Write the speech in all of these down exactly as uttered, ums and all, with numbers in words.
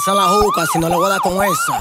Pasa la juca si no le voy a dar con esa.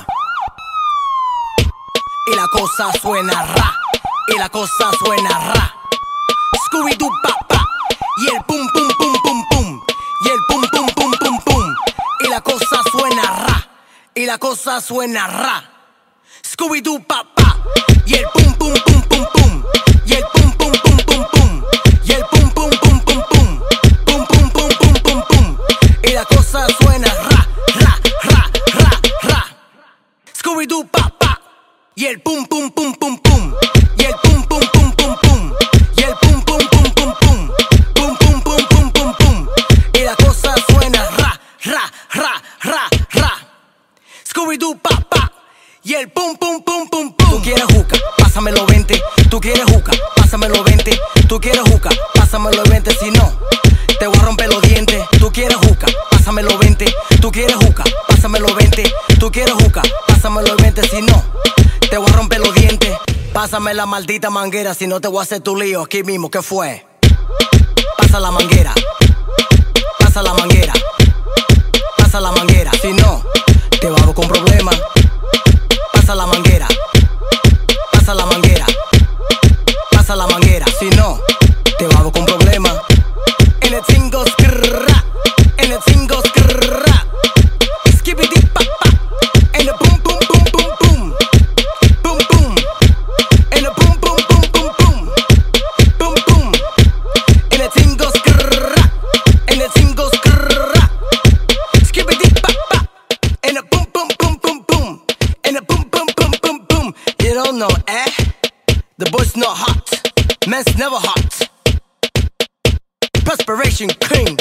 Y la cosa suena ra, y la cosa suena ra. Scooby-Doo papá, y el pum pum pum pum pum, y el pum pum pum pum pum. Y la cosa suena ra, y la cosa suena ra. Scooby-Doo papá, y el pum pum pum pum pum, y el pum pum pum pum pum, y el pum pum pum pum pum, pum pum pum pum pum pum. Y la cosa suena ra, ra, ra, ra, ra. Scooby-Doo papá, y el pum pum pum pum pum, y el pum pum pum pum pum, y el pum pum pum pum pum, pum pum pum pum pum pum. Y la cosa suena ra, ra, ra, ra, ra. Scooby-Doo papá, y el pum pum pum pum pum. Tú quieres juca, pásamelo veinte. Tú quieres juca, pásamelo veinte. Tú quieres juca, pásamelo veinte. Si no, te voy a romper los dientes. Tú quieres juca, pásamelo veinte. Tú quieres juca, pásamelo veinte. Tú quieres juca, pásamelo veinte. Si no, te voy a romper los dientes. Pásame la maldita manguera, si no te voy a hacer tu lío aquí mismo. ¿Qué fue? Pasa la manguera, pasa la manguera, pasa la manguera. Si no, te vamos con problemas. Pasa la manguera, pasa la manguera, pasa la manguera. Si no, te vamos con problemas. En el cingo skrrra, en el cingo skrrra. Skibidi papa, en el pum pum pum pum pum, pum pum. En el pum pum pum pum pum, pum pum. En el cingo skrrra, en el cingo skrrra. Skibidi papa, en el pum pum pum pum pum, en el pum pum pum pum pum. You don't know, eh? The boy's not hot, man's never hot. Perspiration cream.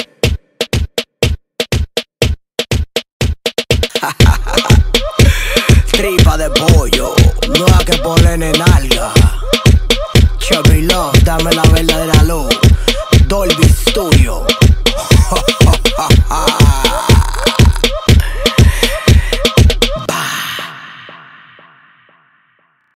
Tripa de pollo, no hay que ponerle nalga. Chubby Love, dame la verdadera luz. Dolby Studio.